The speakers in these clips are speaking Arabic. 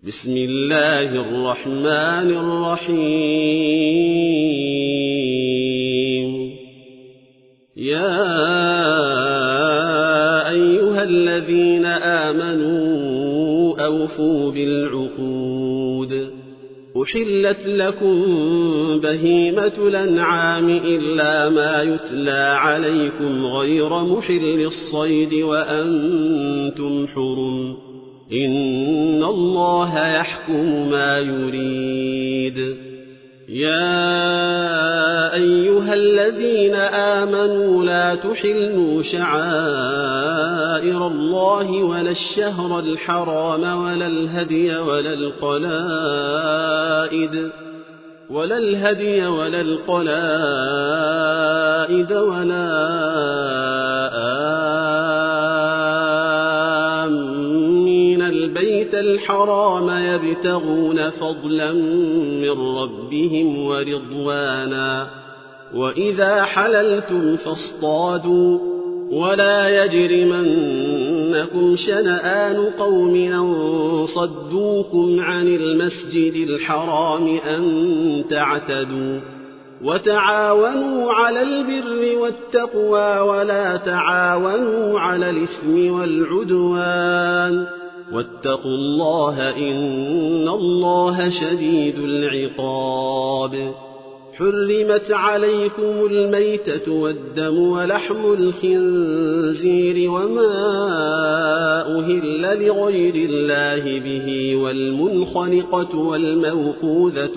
بسم الله الرحمن الرحيم. يا أيها الذين آمنوا أوفوا بالعقود. أحلت لكم بهيمة الأنعام إلا ما يتلى عليكم غير محل الصيد وأنتم حرم، إن الله يحكم ما يريد. يا أيها الذين آمنوا لا تحلوا شعائر الله ولا الشهر الحرام ولا الهدي ولا القلائد ولا آمين البيت الحرام يبتغون فضلا من ربهم ورضوانا، وإذا حللتم فاصطادوا، ولا يجرمنكم شنآن قوم أن صدوكم عن المسجد الحرام أن تعتدوا، وتعاونوا على البر والتقوى ولا تعاونوا على الإثم والعدوان، واتقوا الله إن الله شديد العقاب. حرمت عليكم الميتة والدم ولحم الخنزير وما أهل لغير الله به، والمنخنقة والموقوذة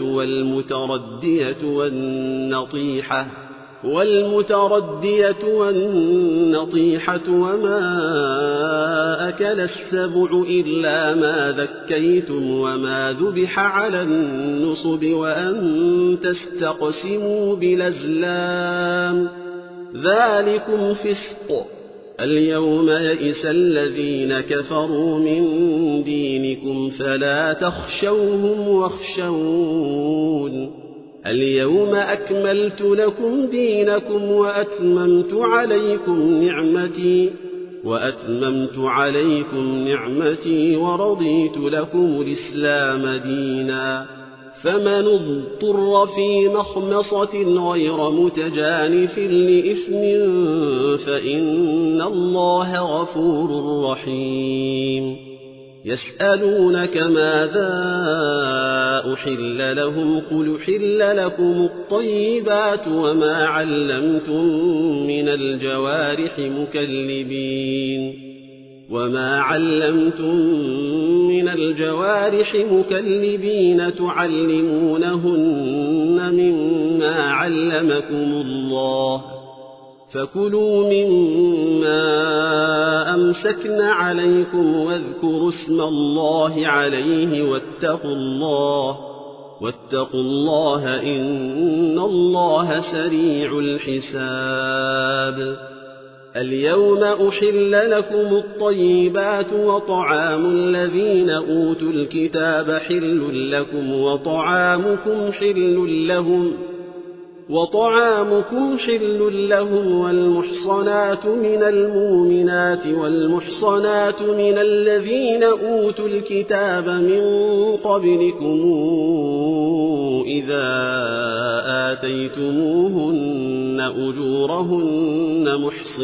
والمتردية والنطيحة وما أكل السبع إلا ما ذكيتم وما ذبح على النصب وأن تستقسموا بالأزلام، ذلكم فسق. اليوم يئس الذين كفروا من دينكم فلا تخشوهم واخشون. اليوم أكملت لكم دينكم وأتممت عليكم نعمتي ورضيت لكم الإسلام دينا. فمن اضطر في مخمصة غير متجانف لإثم فإن الله غفور رحيم. يسألونك ماذا أحل لهم قل أحل لكم الطيبات وما علمتم من الجوارح مكلبين تعلمونهن مما علمكم الله، فكلوا مما أمسكن عليكم واذكروا اسم الله عليه واتقوا الله إن الله سريع الحساب. اليوم أحل لكم الطيبات وطعام الذين أوتوا الكتاب حل لكم وطعامكم حل لهم، والمحصنات من المؤمنات والمحصنات من الذين أوتوا الكتاب من قبلكم إذا آتيتموهن أجورهن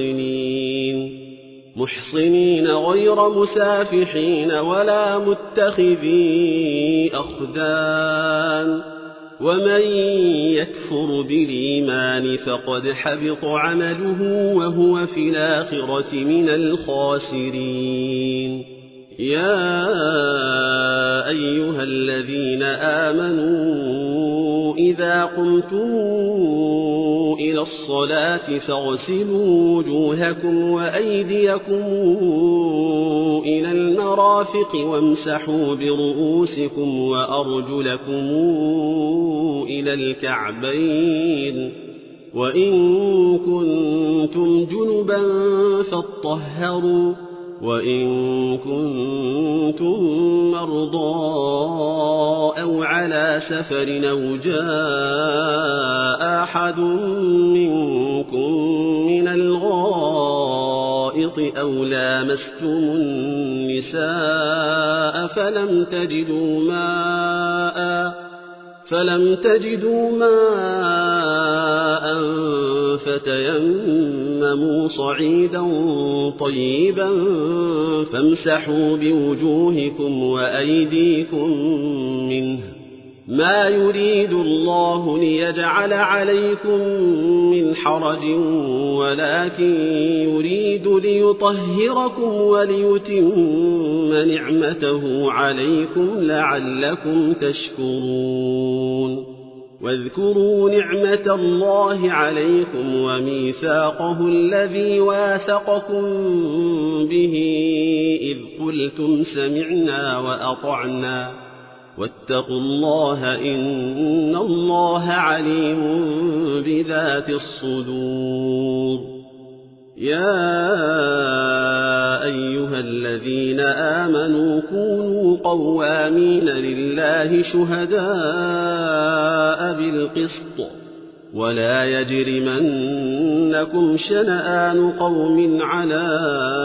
محصنين غير مسافحين ولا متخذي أخدان، ومن يكفر بالإيمان فقد حبط عمله وهو في الآخرة من الخاسرين. يا أيها الذين آمنوا إذا قمتم إلى الصلاة فاغسلوا وجوهكم وأيديكم إلى المرافق وامسحوا برؤوسكم وأرجلكم إلى الكعبين، وإن كنتم جنبا فاطهروا، وإن كنتم مرضى أو على سفر أو جاء أحد منكم من الغائط الغائط أو لامستم النساء فلم تجدوا ماء فتيمموا صعيدا طيبا فامسحوا بوجوهكم وأيديكم منه ما يريد الله ليجعل عليكم من حرج ولكن يريد ليطهركم وليتم نعمته عليكم لعلكم تشكرون واذكروا نعمة الله عليكم وميثاقه الذي واثقكم به إذ قلتم سمعنا وأطعنا واتقوا الله إن الله عليم بذات الصدور يا أيها الذين آمنوا كونوا قوامين لله شهداء بالقسط ولا يجرمنكم شنآن قوم على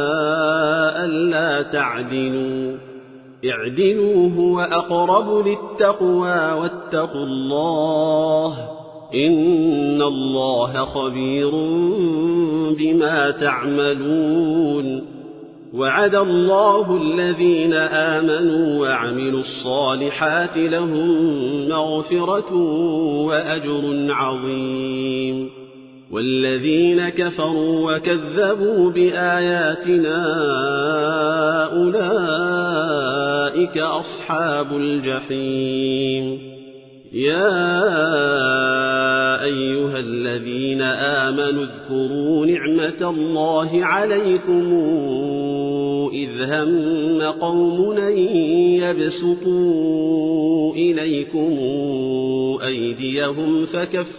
ألا تعدلوا اعدلوا هو أقرب للتقوى واتقوا الله إن الله خبير بما تعملون وعد الله الذين آمنوا وعملوا الصالحات لهم مغفرة وأجر عظيم والذين كفروا وكذبوا بآياتنا أولئك أصحاب الجحيم يا أيها الذين آمنوا اذكروا نعمة الله عليكم إذ هم قوم أن يبسطوا إليكم أيديهم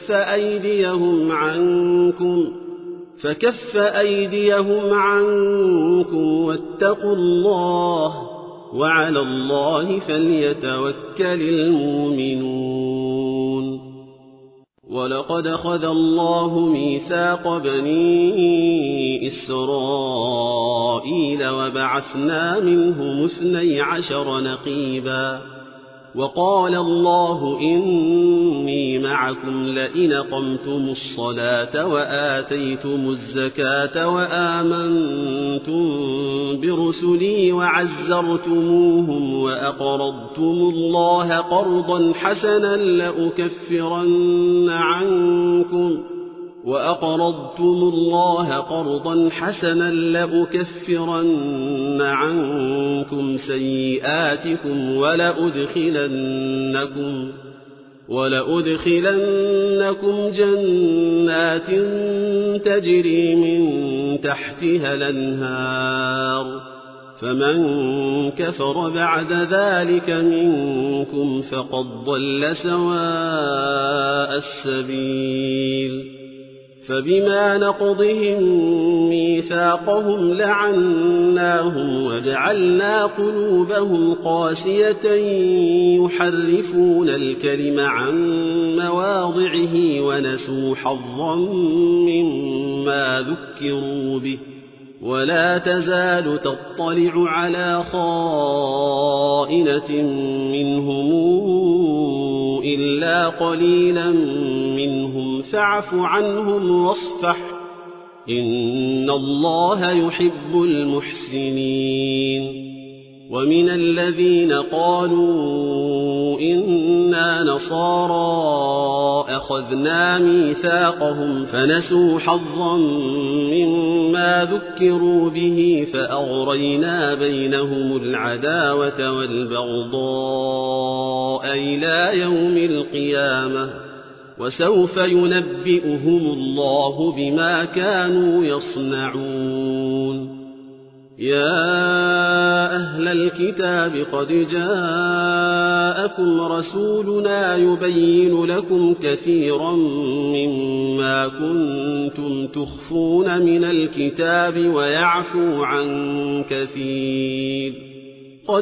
فكف أيديهم عنكم واتقوا الله وعلى الله فليتوكل المؤمنون ولقد أخذ الله ميثاق بني إسرائيل وبعثنا منهم 12 نقيبا وقال الله إني معكم لئن أقمتم الصلاة وآتيتم الزكاة وآمنتم برسلي وعزرتموهم وأقرضتم الله قرضا حسنا لأكفرن عنكم سيئاتكم ولأدخلنكم جنات تجري من تحتها الأنهار فمن كفر بعد ذلك منكم فقد ضل سواء السبيل فبما نقضهم ميثاقهم لعناهم وجعلنا قلوبهم قاسية يحرفون الكلم عن مواضعه ونسوا حظا مما ذكروا به ولا تزال تطلع على خائنة منهم إلا قليلا منهم فاعف عنهم واصفح إن الله يحب المحسنين ومن الذين قالوا إنا نصارى أخذنا ميثاقهم فنسوا حظا مما ذكروا به فأغرينا بينهم العداوة والبغضاء إلى يوم القيامة وسوف ينبئهم الله بما كانوا يصنعون يا أهل الكتاب قد جاءكم رسولنا يبين لكم كثيرا مما كنتم تخفون من الكتاب ويعفو عن كثير قد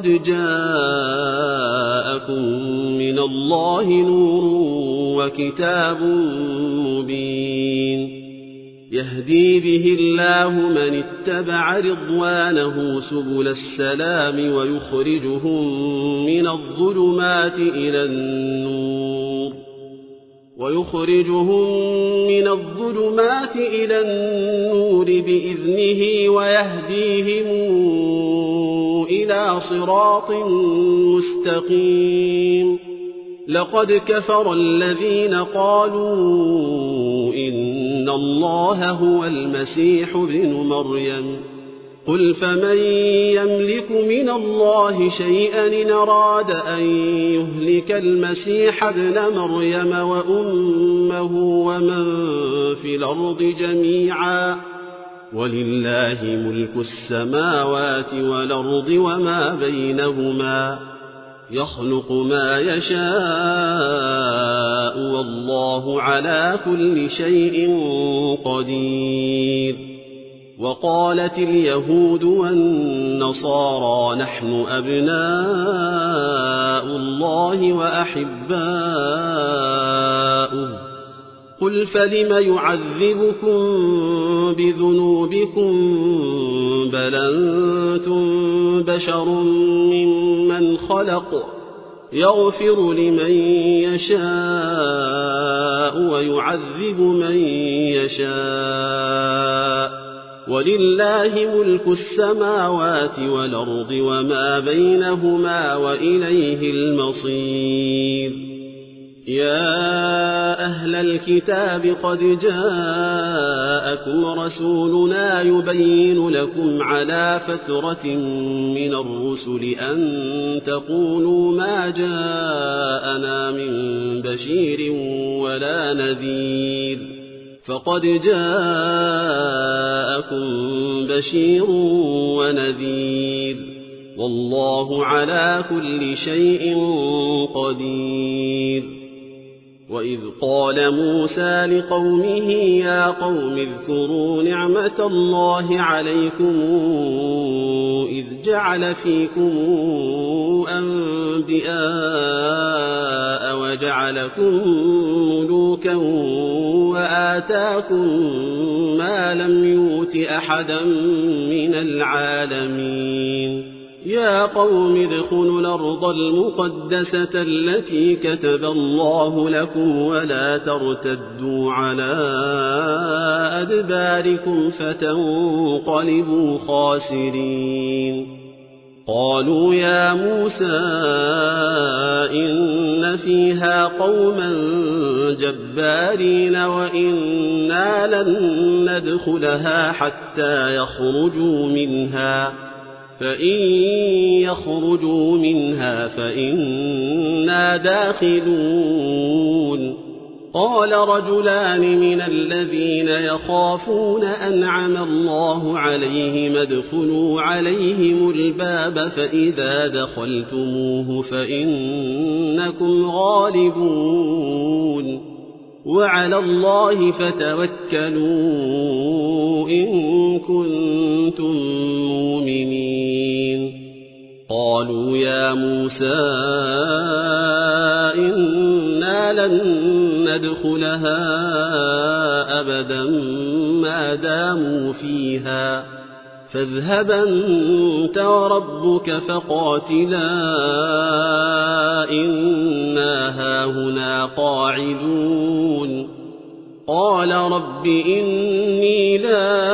جاءكم من الله نور وكتاب مبين يهدي به الله من اتبع رضوانه سبل السلام ويخرجهم من الظلمات إلى النور بإذنه ويهديهم إلى صراط مستقيم. لقد كفر الذين قالوا إن الله هو المسيح ابن مريم قل فمن يملك من الله شيئا إن أراد أن يهلك المسيح ابن مريم وأمه ومن في الأرض جميعا ولله ملك السماوات والأرض وما بينهما يخلق ما يشاء والله على كل شيء قدير. وقالت اليهود والنصارى نحن أبناء الله وأحباؤه قل فلم يعذبكم بذنوبكم بل أنتم بشر ممن خلق يغفر لمن يشاء ويعذب من يشاء ولله ملك السماوات والأرض وما بينهما وإليه المصير. يا أهل الكتاب قد جاءكم رسولنا يبين لكم على فترة من الرسل أن تقولوا ما جاءنا من بشير ولا نذير فقد جاءكم بشير ونذير والله على كل شيء قدير. وإذ قال موسى لقومه يا قوم اذكروا نعمة الله عليكم إذ جعل فيكم أنبياء وجعلكم ملوكا وآتاكم ما لم يؤت أحدا من العالمين. يا قوم ادخلوا الأرض المقدسة التي كتب الله لكم ولا ترتدوا على أدباركم فتنقلبوا خاسرين. قالوا يا موسى إن فيها قوما جبارين وإنا لن ندخلها حتى يخرجوا منها فإن يخرجوا منها فإنا داخلون. قال رجلان من الذين يخافون أنعم الله عليهم ادخلوا عليهم الباب فإذا دخلتموه فإنكم غالبون وعلى الله فتوكلوا إن كنتم مؤمنين. قالوا يا موسى إنا لن ندخلها أبدا ما داموا فيها فاذهب أنت وربك فقاتلا إنا هاهنا قاعدون. قال رب إني لا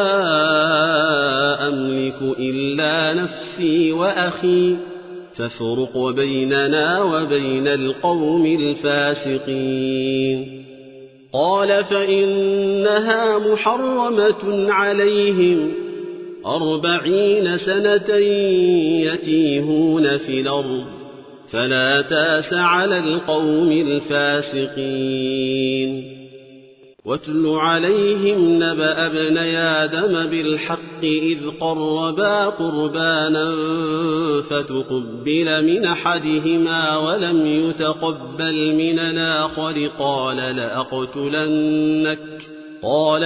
أملك إلا نفسي وأخي فافرق بيننا وبين القوم الفاسقين. قال فإنها محرمة عليهم 40 سنة يتيهون في الأرض فلا تاس على القوم الفاسقين. واتل عليهم نبأ ابني آدم بالحق إذ قربا قربانا فتقبل من أحدهما ولم يتقبل من الآخر قال لأقتلنك قال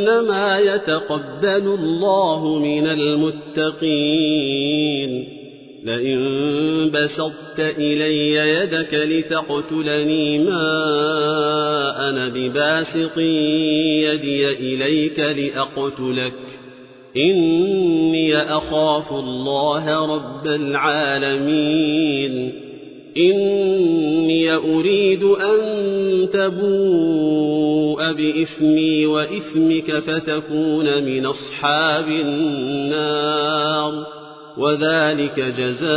إنما يتقبل الله من المتقين. لئن بسطت إلي يدك لتقتلني ما أنا بباسط يدي إليك لأقتلك إني أخاف الله رب العالمين إني أريد أن تبوء بإثمي وإثمك فتكون من أصحاب النار وذلك جزاء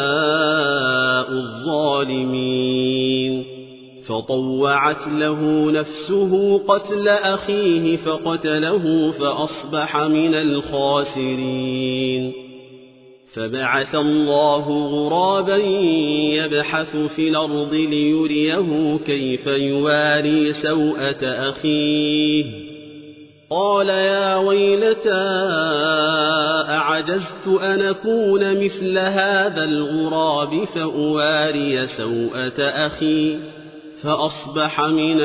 الظالمين فطوعت له نفسه قتل أخيه فقتله فأصبح من الخاسرين فبعث الله غرابا يبحث في الأرض ليريه كيف يواري سوءة أخيه قال يا ويلتى أعجزت أن أكون مثل هذا الغراب فأواري سوءة أخي فأصبح من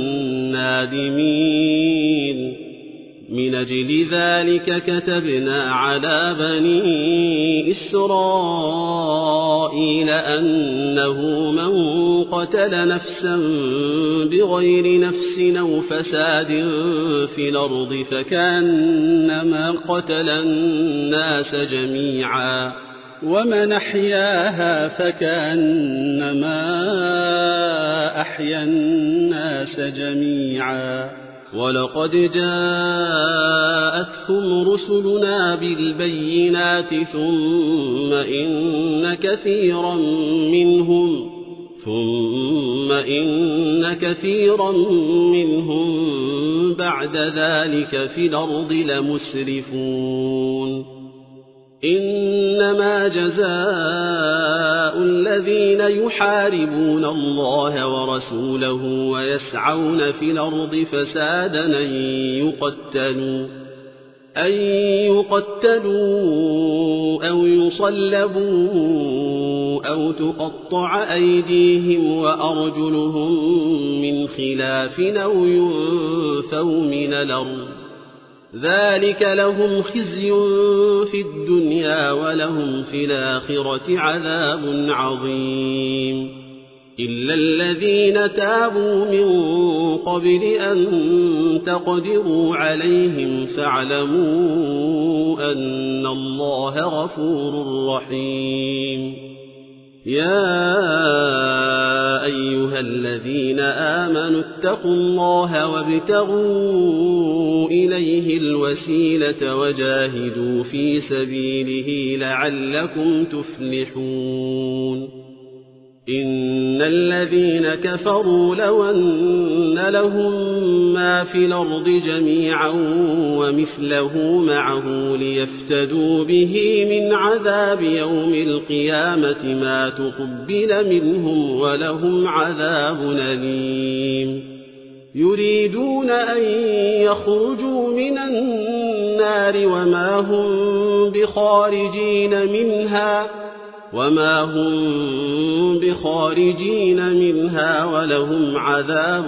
النادمين من أجل ذلك كتبنا على بني إسرائيل أنه من قتل نفسا بغير نفس أو فساد في الأرض فكأنما قتل الناس جميعا ومن أحياها فكأنما أحيا الناس جميعا ولقد جاءتهم رسلنا بالبينات ثم إن كثيرا منهم بعد ذلك في الأرض لمسرفون إنما جزاء الذين يحاربون الله ورسوله ويسعون في الأرض فسادا أن يقتلوا أو يصلبوا أو تقطع أيديهم وأرجلهم من خلاف أو ينفوا من الأرض ذلك لهم خزي في الدنيا ولهم في الآخرة عذاب عظيم إلا الذين تابوا من قبل أن تقدروا عليهم فاعلموا أن الله غفور رحيم يا أيها الذين آمنوا اتقوا الله وابتغوا إليه الوسيلة وجاهدوا في سبيله لعلكم تفلحون إن الذين كفروا لو أن لهم ما في الأرض جميعا ومثله معه ليفتدوا به من عذاب يوم القيامة ما تقبل منهم ولهم عذاب أليم يريدون أن يخرجوا من النار وما هم بخارجين منها ولهم عذاب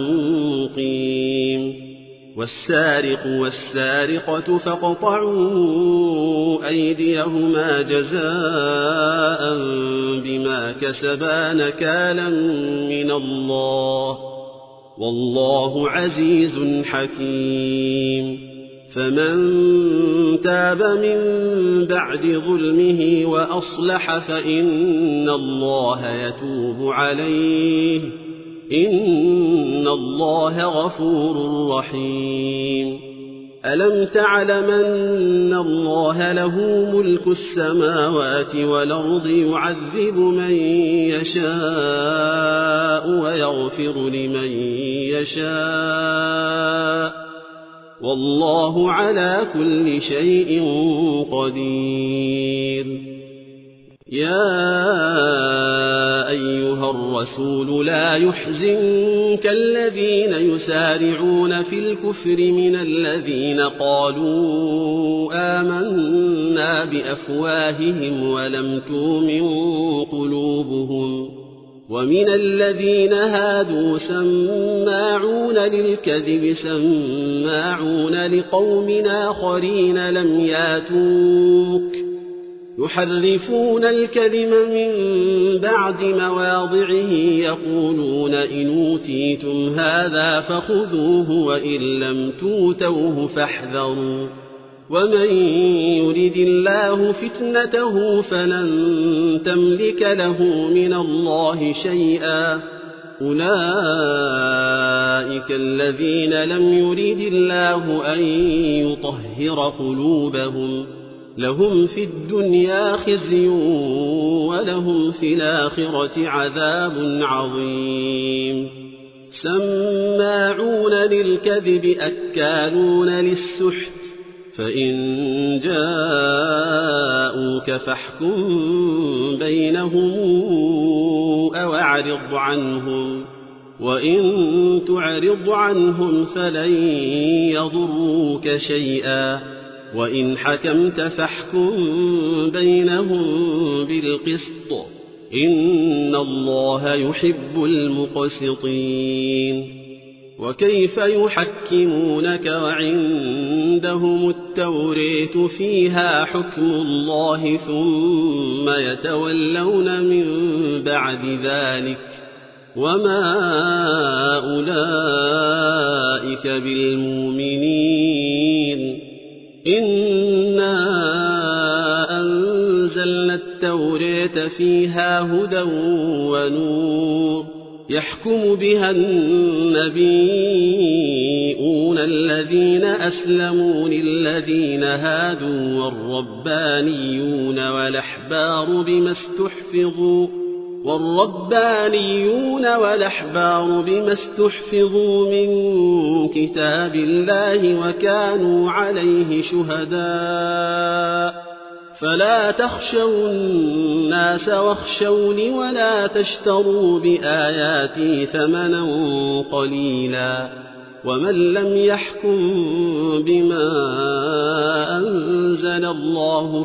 مقيم والسارق والسارقة فاقطعوا أيديهما جزاء بما كسبا نكالا من الله والله عزيز حكيم فمن تاب من بعد ظلمه وأصلح فإن الله يتوب عليه إن الله غفور رحيم ألم تعلم أن الله له ملك السماوات والأرض يعذب من يشاء ويغفر لمن يشاء والله على كل شيء قدير يا أيها الرسول لا يحزنك الذين يسارعون في الكفر من الذين قالوا آمنا بأفواههم ولم تؤمن قلوبهم ومن الذين هادوا سماعون للكذب سماعون لقوم آخرين لم ياتوك يحرفون الكلم من بعد مواضعه يقولون إن أوتيتم هذا فخذوه وإن لم توتوه فاحذروا ومن يرد الله فتنته فلن تملك له من الله شيئا أولئك الذين لم يرد الله أن يطهر قلوبهم لهم في الدنيا خزي ولهم في الآخرة عذاب عظيم سماعون للكذب أكالون للسحت فإن جاءوك فاحكم بينهم أو أعرض عنهم وإن تعرض عنهم فلن يضروك شيئا وإن حكمت فاحكم بينهم بالقسط إن الله يحب المقسطين وكيف يحكمونك وعندهم التوريت فيها حكم الله ثم يتولون من بعد ذلك وما أولئك بالمؤمنين إنا أنزلنا التوريت فيها هدى ونور يحكم بها النبيون الذين أسلموا للذين هادوا والربانيون والأحبار بما استحفظوا من كتاب الله وكانوا عليه شهداء فلا تخشوا الناس واخشوني ولا تشتروا بآياتي ثمنا قليلا ومن لم يحكم بما أنزل الله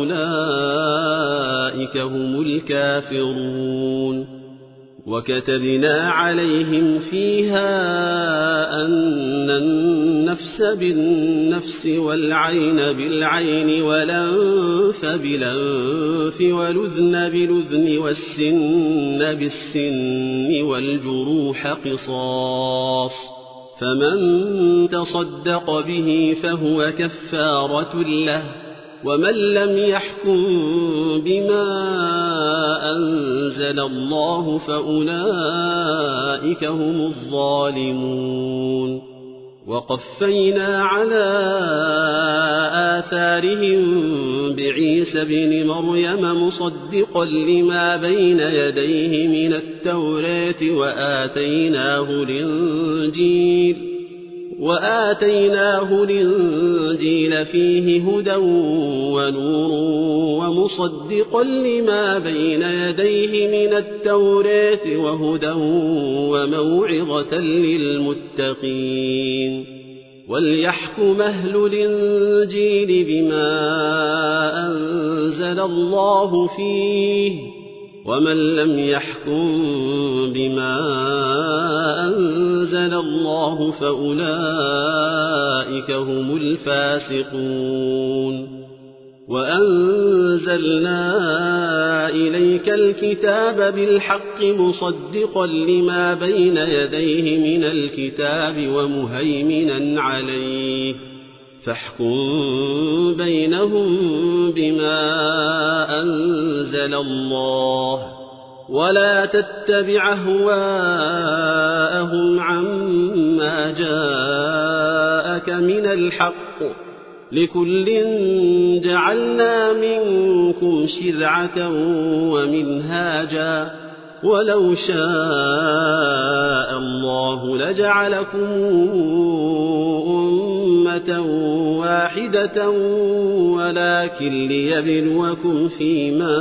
فأولئك هم الكافرون وكتبنا عليهم فيها أن النفس بالنفس والعين بالعين والأنف بالأنف والأذن بالأذن والسن بالسن والجروح قصاص فمن تصدق به فهو كفارة له ومن لم يحكم بما أنزل الله فأولئك هم الظالمون وقفينا على آثارهم بعيسى بن مريم مصدقا لما بين يديه من التوراة وآتيناه الإنجيل فيه هدى ونور ومصدقا لما بين يديه من التوراة وهدى وموعظة للمتقين وليحكم أهل الإنجيل بما أنزل الله فيه ومن لم يحكم بما أنزل الله فأولئك هم الفاسقون وأنزلنا إليك الكتاب بالحق مصدقا لما بين يديه من الكتاب ومهيمنا عليه فاحكم بينهم بما أنزل الله ولا تتبع أهواءهم عما جاءك من الحق لكل جعلنا منكم شرعة ومنهاجا ولو شاء الله لجعلكم أمة واحدة ولكن ليبلوكم فيما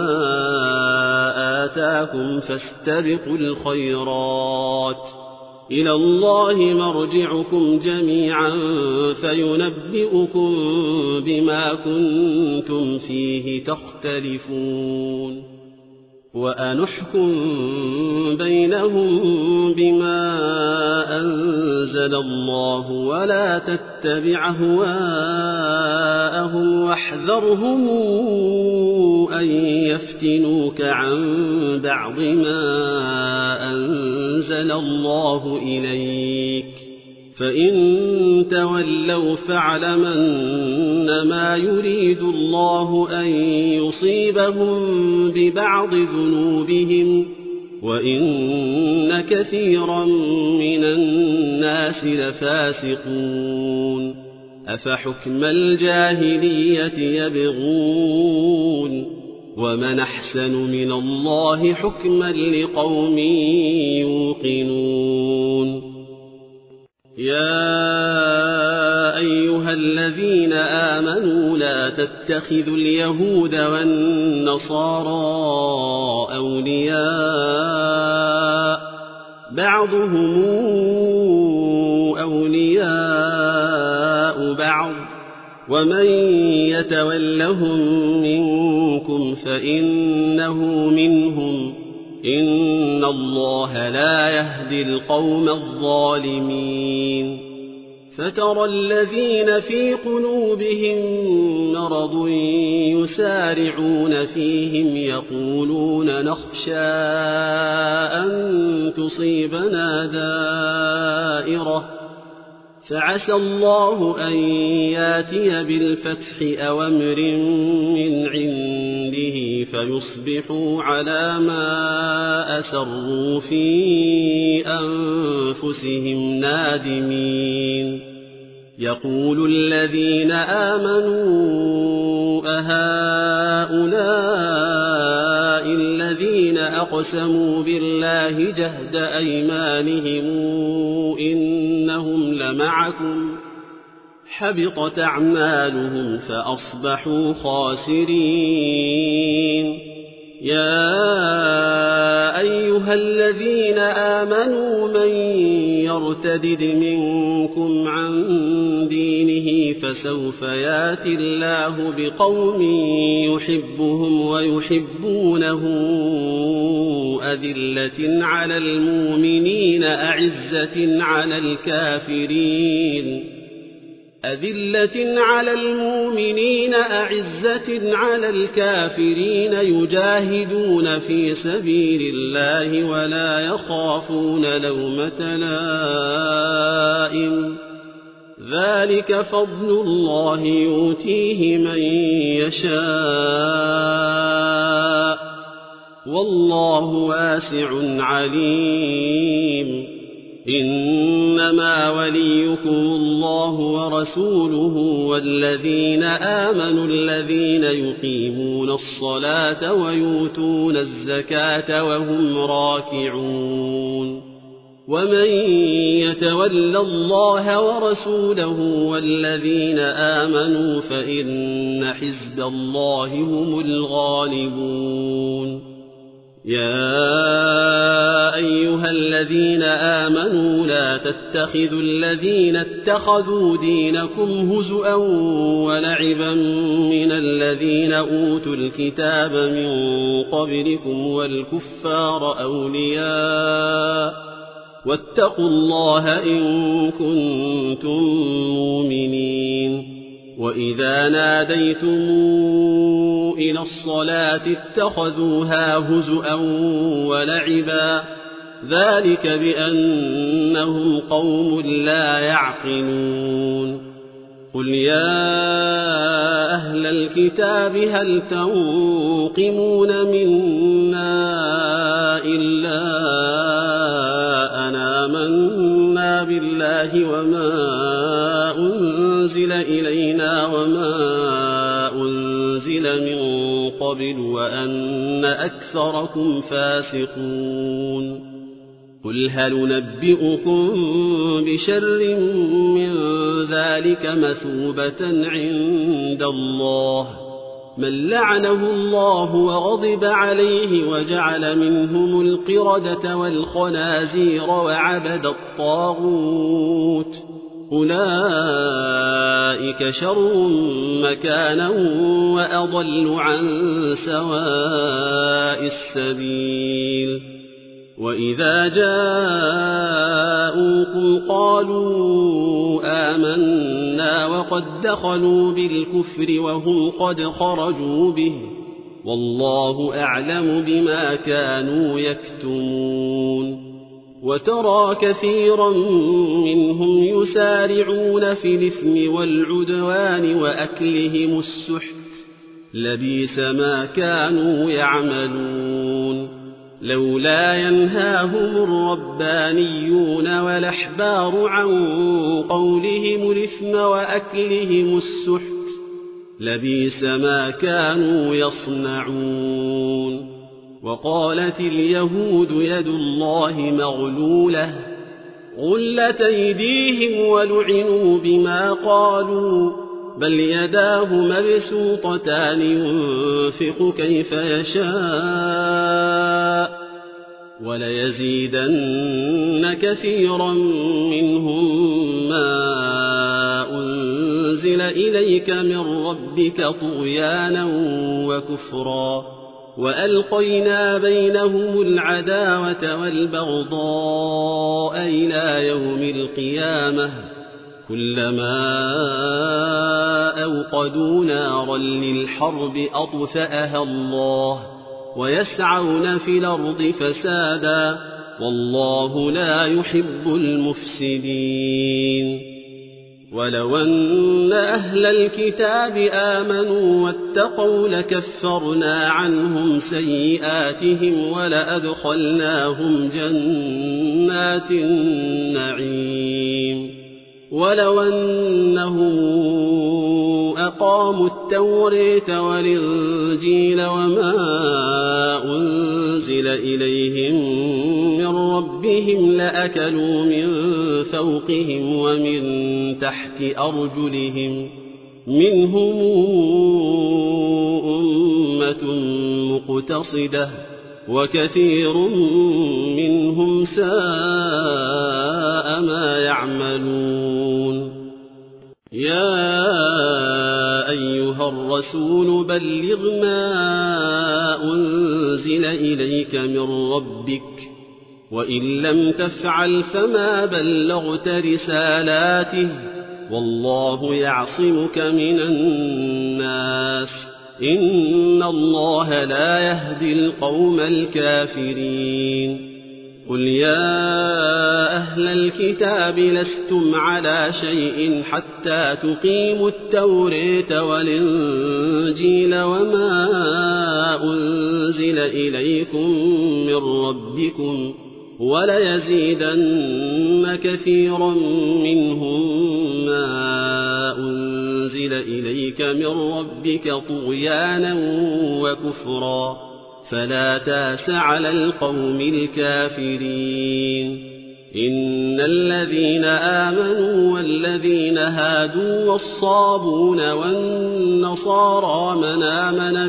آتاكم فاستبقوا الخيرات إلى الله مرجعكم جميعا فينبئكم بما كنتم فيه تختلفون وأنحكم بينهم بما أنزل الله ولا تتبع أهواءهم واحذرهم أن يفتنوك عن بعض ما أنزل الله إليك فإن تولوا فاعلم أنما يريد الله أن يصيبهم ببعض ذنوبهم وإن كثيرا من الناس لفاسقون أفحكم الجاهلية يبغون ومن أحسن من الله حكما لقوم يوقنون يا أيها الذين آمنوا لا تتخذوا اليهود والنصارى أولياء بعضهم أولياء بعض ومن يتولهم منكم فإنه منهم إن الله لا يهدي القوم الظالمين فترى الذين في قلوبهم مرض يسارعون فيهم يقولون نخشى أن تصيبنا دائرة فعسى الله أن ياتي بالفتح أو أمر من عنده فيصبحوا على ما أسروا في أنفسهم نادمين يقول الذين آمنوا أهؤلاء الذين أقسموا بالله جهد أيمانهم إنهم لمعكم حبطت أعمالهم فأصبحوا خاسرين يا أيها الذين آمنوا من يرتدد منكم عن دينه فسوف ياتي الله بقوم يحبهم ويحبونه أذلة على المؤمنين أعزة على الكافرين يجاهدون في سبيل الله ولا يخافون لومة لائم ذلك فضل الله يؤتيه من يشاء والله واسع عليم إنما وليكم الله ورسوله والذين آمنوا الذين يقيمون الصلاة ويؤتون الزكاة وهم راكعون ومن يتول الله ورسوله والذين آمنوا فإن حزب الله هم الغالبون يا أيها الذين آمنوا لا تتخذوا الذين اتخذوا دينكم هزؤا ولعبا من الذين أوتوا الكتاب من قبلكم والكفار أولياء واتقوا الله إن كنتم مؤمنين وإذا ناديتم إلى الصلاة اتخذوها هزؤا ولعبا ذلك بأنهم قوم لا يعقلون قل يا أهل الكتاب هل تنقمون منا إلا أن آمنا بالله وما أنزل إلينا وما أنزل من قبل وأن أكثركم فاسقون قل هل ننبئكم بشر من ذلك مثوبة عند الله من لعنه الله وغضب عليه وجعل منهم القردة والخنازير وعبد الطاغوت أولئك شر مكانا وأضل عن سواء السبيل وإذا جاءوكم قالوا آمنا وقد دخلوا بالكفر وهم قد خرجوا به والله أعلم بما كانوا يكتمون وترى كثيرا منهم يسارعون في الإثم والعدوان وأكلهم السحت لبئس ما كانوا يعملون لولا ينهاهم الربانيون والأحبار عن قولهم الإثم وأكلهم السحت لبئس ما كانوا يصنعون وقالت اليهود يد الله مغلولة غلت أيديهم ولعنوا بما قالوا بل يداه مبسوطتان ينفق كيف يشاء وليزيدن كثيرا منهم ما أنزل إليك من ربك طغيانا وكفرا وألقينا بينهم العداوة والبغضاء إلى يوم القيامة كلما أوقدوا نارا للحرب أطفأها الله ويسعون في الأرض فسادا والله لا يحب المفسدين ولو أن أهل الكتاب آمنوا واتقوا لكفرنا عنهم سيئاتهم ولأدخلناهم جنات النعيم ولو أنهم أقاموا التوراة والإنجيل وما أنزل إليهم من ربهم لأكلوا من فوقهم ومن تحت أرجلهم منهم أمة مقتصدة وكثير منهم ساء ما يعملون يا أيها الرسول بلغ ما أنزل إليك من ربك وإن لم تفعل فما بلغت رسالاته والله يعصمك من الناس إن الله لا يهدي القوم الكافرين قل يا أهل الكتاب لستم على شيء حتى تقيموا التوراة والإنجيل وما أنزل إليكم من ربكم وليزيدن كثيرا منهم ما أنزل إليك من ربك طغيانا وكفرا فلا تاس على القوم الكافرين إن الذين آمنوا والذين هادوا والصابون والنصارى من آمن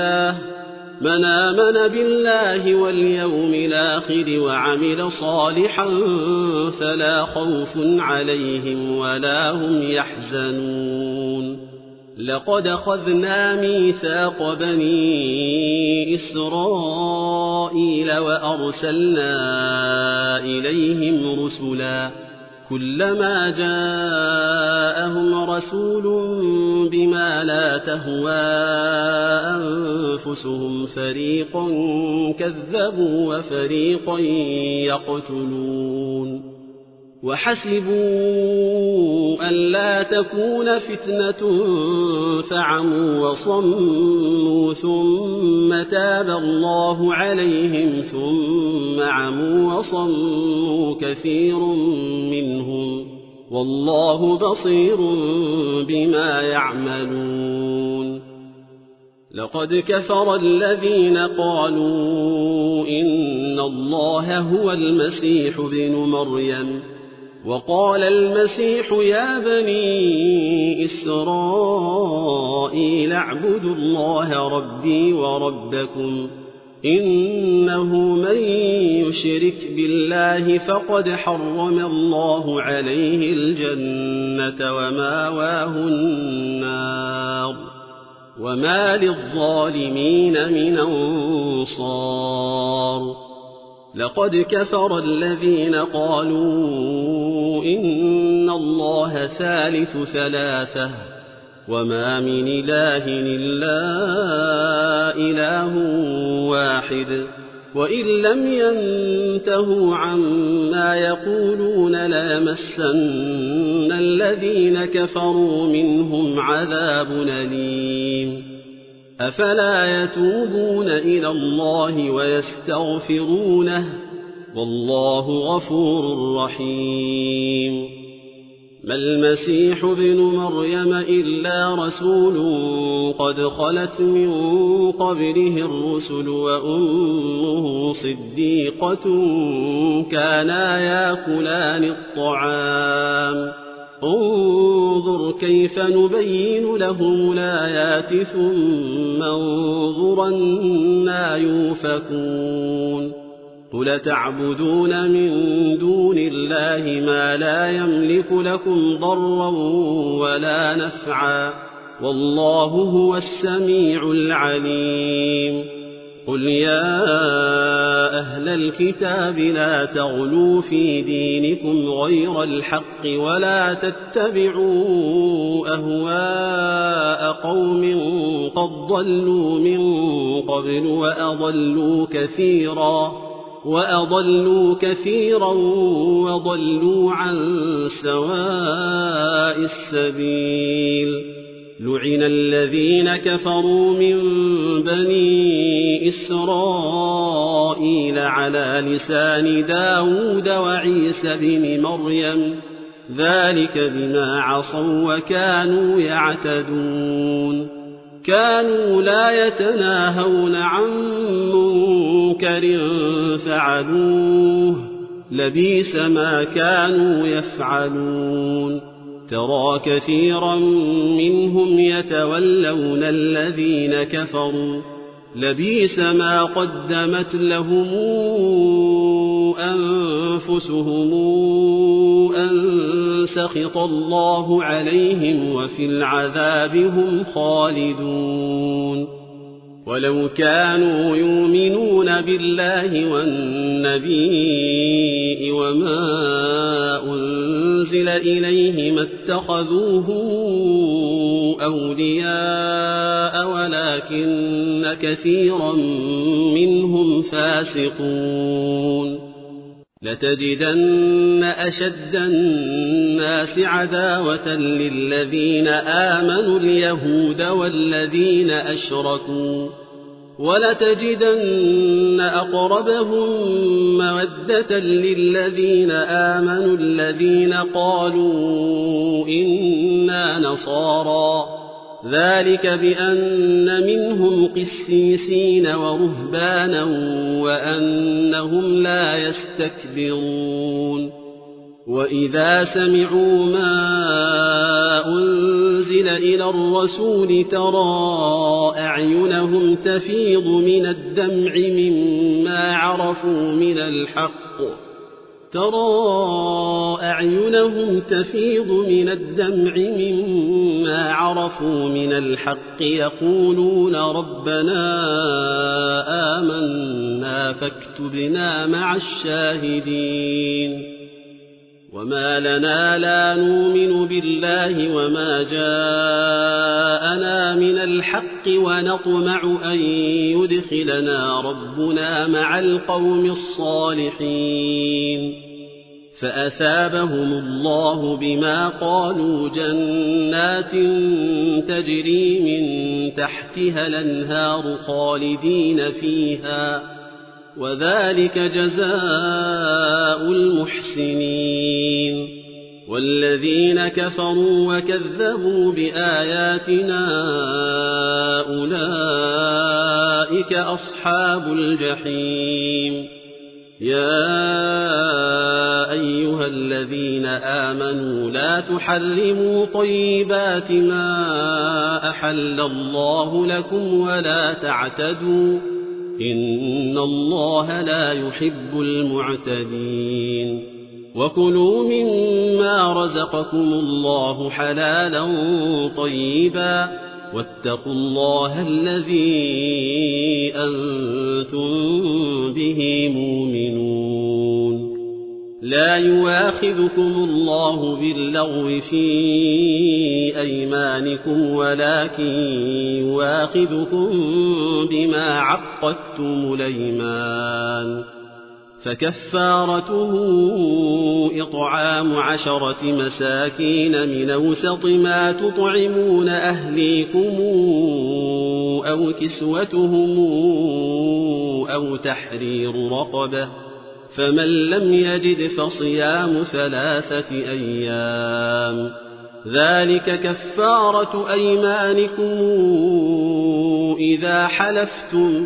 بالله واليوم الآخر وعمل صالحا فلا خوف عليهم ولا هم يحزنون لقد أخذنا ميثاق بني إسرائيل وأرسلنا إليهم رسلا كلما جاءهم رسول بما لا تهوى أنفسهم فريقا كذبوا وفريقا يقتلون وحسبوا ألا تكون فتنة فعموا وصموا ثم تاب الله عليهم ثم عموا وصموا كثير منهم والله بصير بما يعملون لقد كفر الذين قالوا إن الله هو المسيح ابن مريم وقال المسيح يا بني إسرائيل اعبدوا الله ربي وربكم إنه من يشرك بالله فقد حرم الله عليه الجنة وماواه النار وما للظالمين من أنصار لقد كفر الذين قالوا إن الله ثالث ثلاثة وما من إله إلا إله واحد وإن لم ينتهوا عما يقولون ليمسن الذين كفروا منهم عذاب أليم أفلا يتوبون إلى الله ويستغفرونه والله غفور رحيم ما المسيح ابن مريم إلا رسول قد خلت من قبله الرسل وأمه صديقة كانا يأكلان الطعام انظر كيف نبين لهم الآيات ثم انظر أنى يؤفكون قل تعبدون من دون الله ما لا يملك لكم ضرا ولا نفعا والله هو السميع العليم قل يا أهل الكتاب لا تغلوا في دينكم غير الحق ولا تتبعوا أهواء قوم قد ضلوا من قبل وأضلوا كثيرا وضلوا عن سواء السبيل لعن الذين كفروا من بني إسرائيل على لسان داود وعيسى بن مريم ذلك بما عصوا وكانوا يعتدون كانوا لا يتناهون عن منكر فعلوه لبئس ما كانوا يفعلون ترى كثيرا منهم يتولون الذين كفروا لبئس ما قدمت لهم أنفسهم أن سخط الله عليهم وفي العذاب هم خالدون ولو كانوا يؤمنون بالله والنبي وما أنزل إليه ما اتخذوهم أولياء ولكن كثيرا منهم فاسقون لتجدن أشد الناس عداوة للذين آمنوا اليهود والذين أشركوا ولتجدن أقربهم مودة للذين آمنوا الذين قالوا إنا نصارى ذلك بأن منهم قسيسين ورهبانا وأنهم لا يستكبرون وإذا سمعوا ما أنزل إلى الرسول ترى أعينهم تفيض من الدمع مما عرفوا من الحق يقولون ربنا آمنا فاكتبنا مع الشاهدين وما لنا لا نؤمن بالله وما جاءنا من الحق ونطمع أن يدخلنا ربنا مع القوم الصالحين فأثابهم الله بما قالوا جنات تجري من تحتها الأنهار خالدين فيها وذلك جزاء المحسنين والذين كفروا وكذبوا بآياتنا أولئك أصحاب الجحيم يا أيها الذين آمنوا لا تحرموا طيبات ما أحل الله لكم ولا تعتدوا إن الله لا يحب المعتدين وكلوا مما رزقكم الله حلالا طيبا واتقوا الله الذي أنتم به مؤمنون لا يؤاخذكم الله باللغو في أيمانكم ولكن يؤاخذكم بما عقدتم الأيمان، فكفارته إطعام 10 مساكين من أوسط ما تطعمون أهليكم أو كسوتهم أو تحرير رقبة، فمن لم يجد فصيام 3 أيام، ذلك كفارة أيمانكم إذا حلفتم،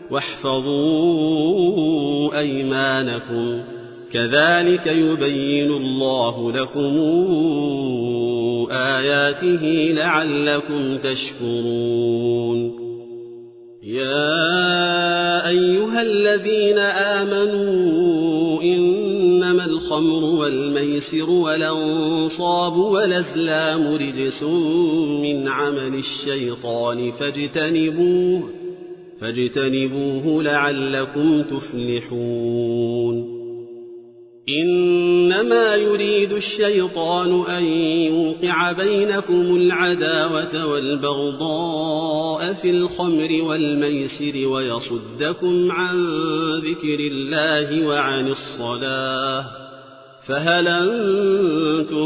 واحفظوا أيمانكم، كذلك يبين الله لكم آياته لعلكم تشكرون. يا أيها الذين آمنوا إنما الخمر والميسر والأنصاب والأزلام رجس من عمل الشيطان فاجتنبوه لعلكم تفلحون. إنما يريد الشيطان أن يوقع بينكم العداوة والبغضاء في الخمر والميسر ويصدكم عن ذكر الله وعن الصلاة، فهل أنتم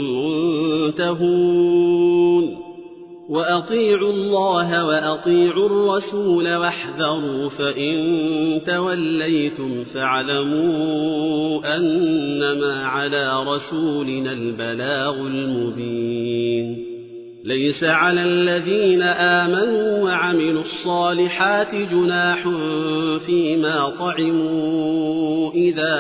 منتهون؟ وأطيعوا الله وأطيعوا الرسول واحذروا، فإن توليتم فاعلموا أنما على رسولنا البلاغ المبين. ليس على الذين آمنوا وعملوا الصالحات جناح فيما طعموا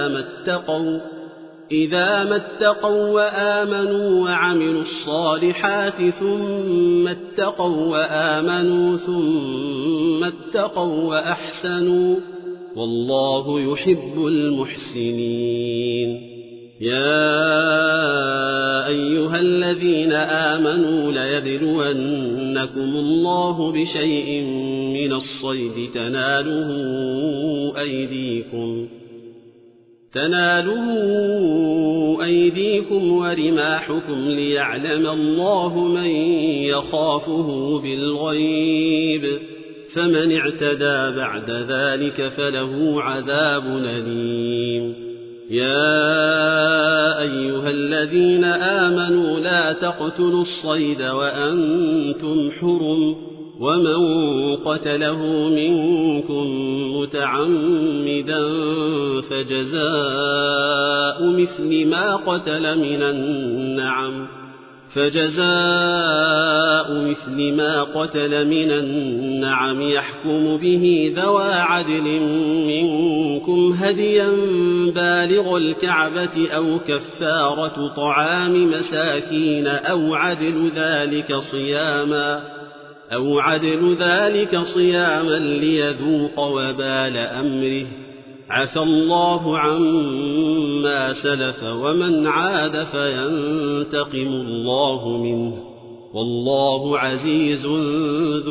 إذا ما اتقوا وآمنوا وعملوا الصالحات ثم اتقوا وآمنوا ثم اتقوا وأحسنوا، والله يحب المحسنين. يا أيها الذين آمنوا ليبلونكم الله بشيء من الصيد تناله أيديكم ورماحكم ليعلم الله من يخافه بالغيب، فمن اعتدى بعد ذلك فله عذاب أليم. يا أيها الذين آمنوا لا تقتلوا الصيد وأنتم حرم، ومن قتله منكم متعمدا فجزاء مثل ما قتل من النعم يحكم به ذوى عدل منكم هديا بالغ الكعبة أو كفارة طعام مساكين أو عدل ذلك صياما ليذوق وبال أمره، عفى الله عما سلف ومن عاد فينتقم الله منه، والله عزيز ذو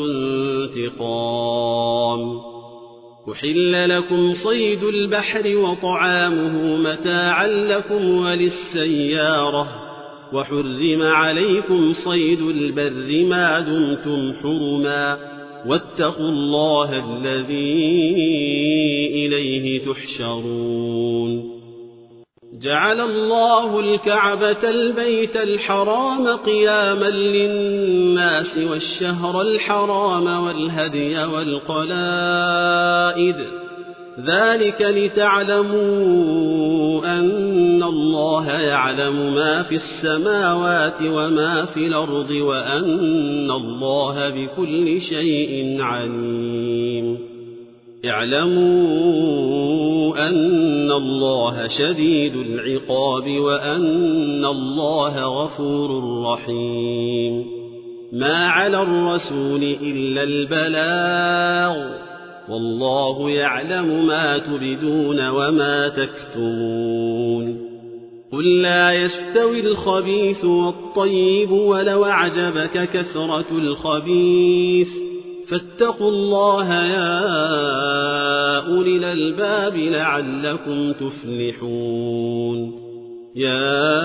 انتقام. أحل لكم صيد البحر وطعامه متاعا لكم وللسيارة، وحرم عليكم صيد البر ما دمتم حرما، واتقوا الله الذي إليه تحشرون. جعل الله الكعبة البيت الحرام قياما للناس والشهر الحرام والهدي والقلائد، ذلك لتعلموا أن الله يعلم ما في السماوات وما في الأرض وأن الله بكل شيء عليم. اعلموا أن الله شديد العقاب وأن الله غفور رحيم. ما على الرسول إلا البلاغ، والله يعلم ما تبدون وما تكتمون. قل لا يستوي الخبيث والطيب ولو أعجبك كثرة الخبيث، فاتقوا الله يا أولي الألباب لعلكم تفلحون يا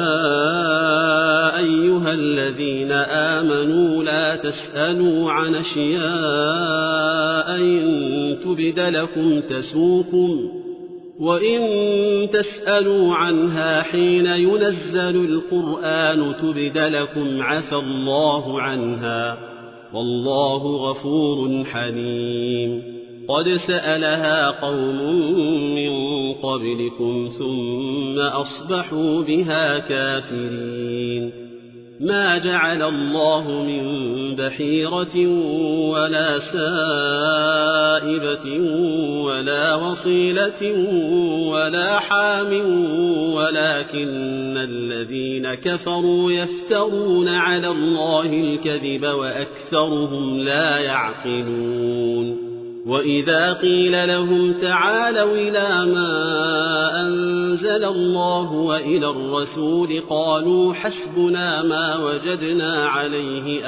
أيها الذين آمنوا لا تسألوا عن أشياء إن تبد لكم تسؤكم وإن تسألوا عنها حين ينزل القرآن تبد لكم عفى الله عنها والله غفور حليم قد سألها قوم من قبلكم ثم أصبحوا بها كافرين ما جعل الله من بحيرة ولا سائبة ولا وصيلة ولا حام ولكن الذين كفروا يفترون على الله الكذب وأكثرهم لا يعقلون وإذا قيل لهم تعالوا إلى ما أنزل الله وإلى الرسول قالوا حسبنا ما وجدنا عليه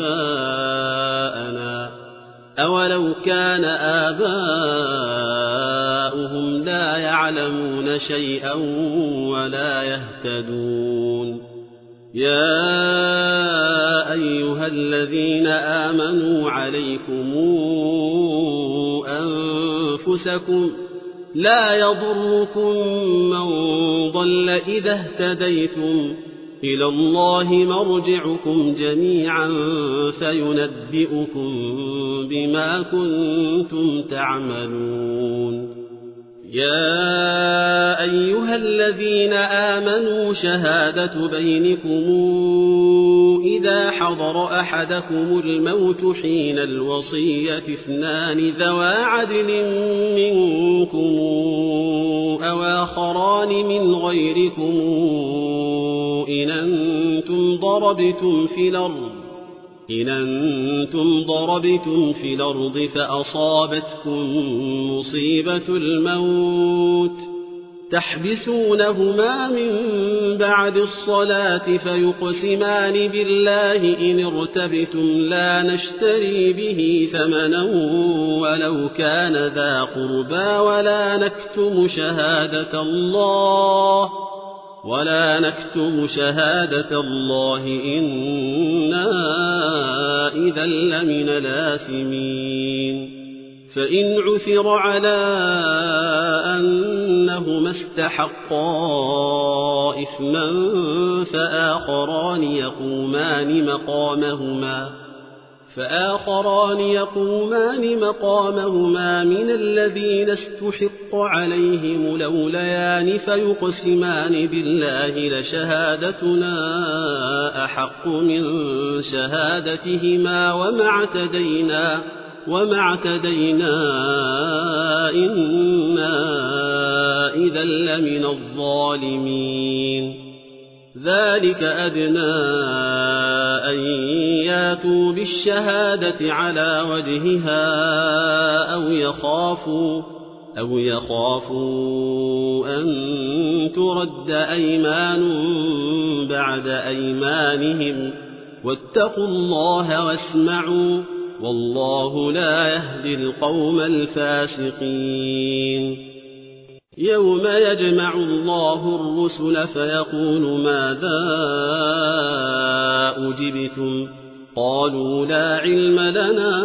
آباءنا أولو كان آباؤهم لا يعلمون شيئا ولا يهتدون يا أيها الذين آمنوا عليكم أنفسكم لا يضركم من ضل إذا اهتديتم إلى الله مرجعكم جميعا فينبئكم بما كنتم تعملون يا أيها الذين آمنوا شهادة بينكم إذا حضر أحدكم الموت حين الوصية اثنان ذوى عدل منكم أو آخران من غيركم إن أنتم ضربتم في الأرض فأصابتكم مصيبة الموت تحبسونهما من بعد الصلاة فيقسمان بالله إن ارتبتم لا نشتري به ثمنا ولو كان ذا قربى ولا نكتم شهادة الله إنا إذا لمن الآثمين فإن عثر على أنهما استحقا إثما فآخران يقومان مقامهما من الذين استحق عليهم الأوليان فيقسمان بالله لشهادتنا أحق من شهادتهما وما اعتدينا إنا إذا لمن الظالمين ذلك أدنى أن ياتوا بالشهادة على وجهها أو يخافوا أن ترد أيمان بعد أيمانهم واتقوا الله واسمعوا والله لا يهدي القوم الفاسقين يوم يجمع الله الرسل فيقول ماذا أجبتم قالوا لا علم لنا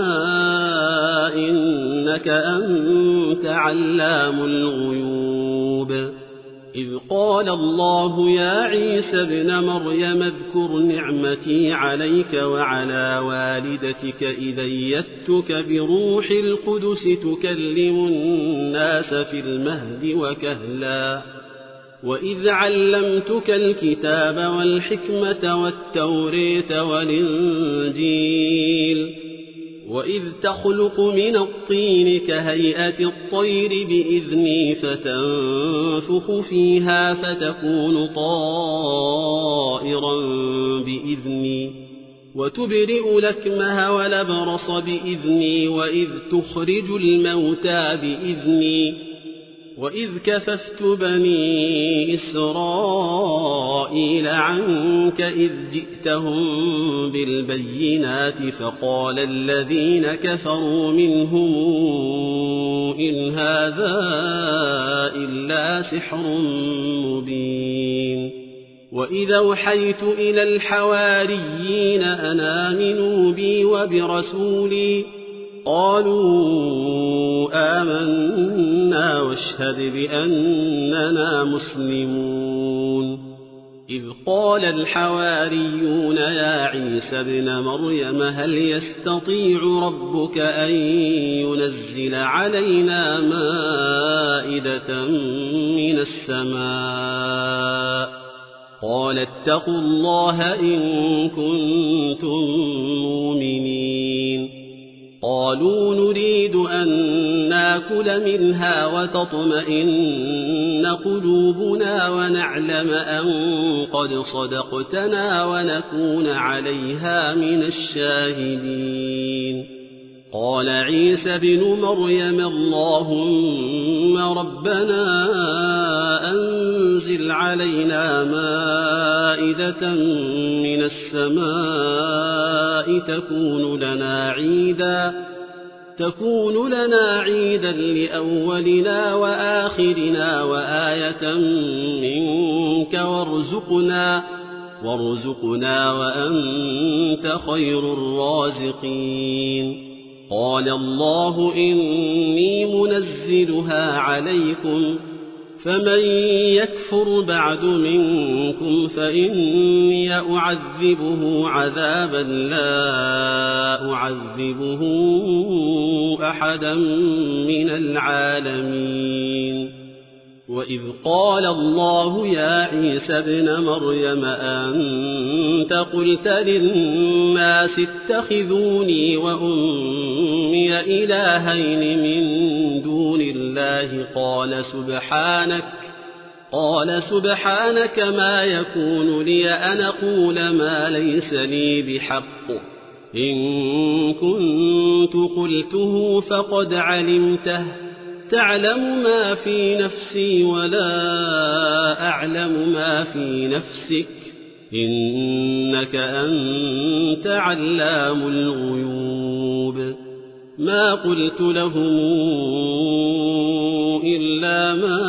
إنك أنت علام الغيوب إذ قال الله يا عيسى ابن مريم اذكر نعمتي عليك وعلى والدتك إذ أيدتك بروح القدس تكلم الناس في المهد وكهلا وإذ علمتك الكتاب والحكمة والتوريت والإنجيل وإذ تخلق من الطين كهيئة الطير بإذني فتنفخ فيها فتكون طائرا بإذني وتبرئ الأكمه والأبرص بإذني وإذ تخرج الموتى بإذني وإذ كففت بني إسرائيل عنك إذ جئتهم بالبينات فقال الذين كفروا منهم إن هذا إلا سحر مبين وإذا أوحيت إلى الحواريين أن آمنوا بي وبرسولي قالوا آمنا واشهد بأننا مسلمون إذ قال الحواريون يا عيسى ابن مريم هل يستطيع ربك أن ينزل علينا مائدة من السماء قال اتقوا الله إن كنتم مؤمنين قالوا نريد أن ناكل منها وتطمئن قلوبنا ونعلم أن قد صدقتنا ونكون عليها من الشاهدين قال عيسى ابن مريم اللهم ربنا أنزل علينا مائدة من السماء تكون لنا عيدا لأولنا وآخرنا وآية منك وارزقنا وأنت خير الرازقين قال الله إني منزلها عليكم فمن يكفر بعد منكم فإني أعذبه عذابا لا أعذبه أحدا من العالمين وإذ قال الله يا عيسى ابن مريم أنت قلت للناس اتخذوني وأمي إلهين من دون الله قال سبحانك ما يكون لي أن أقول ما ليس لي بحق إن كنت قلته فقد علمته تعلم ما في نفسي ولا أعلم ما في نفسك إنك أنت علام الغيوب ما قلت لهم إلا ما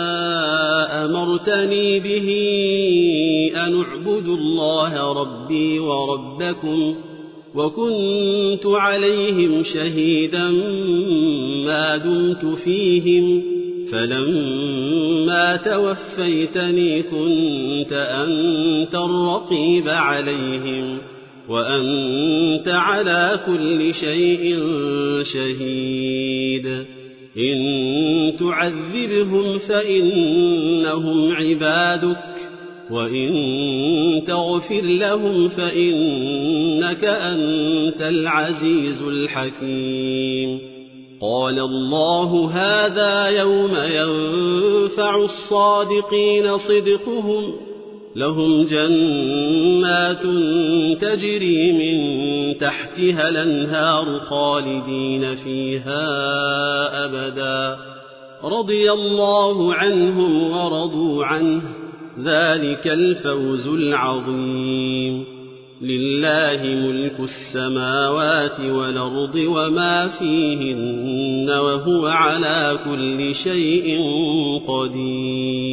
أمرتني به أن اعبدوا الله ربي وربكم وكنت عليهم شهيدا ما دمت فيهم فلما توفيتني كنت أنت الرقيب عليهم وأنت على كل شيء شهيد إن تعذبهم فإنهم عبادك وإن تغفر لهم فإنك أنت العزيز الحكيم قال الله هذا يوم ينفع الصادقين صدقهم لهم جنات تجري من تحتها الأنهار خالدين فيها أبدا رضي الله عنهم ورضوا عنه ذلك الفوز العظيم لله ملك السماوات والأرض وما فيهن وهو على كل شيء قدير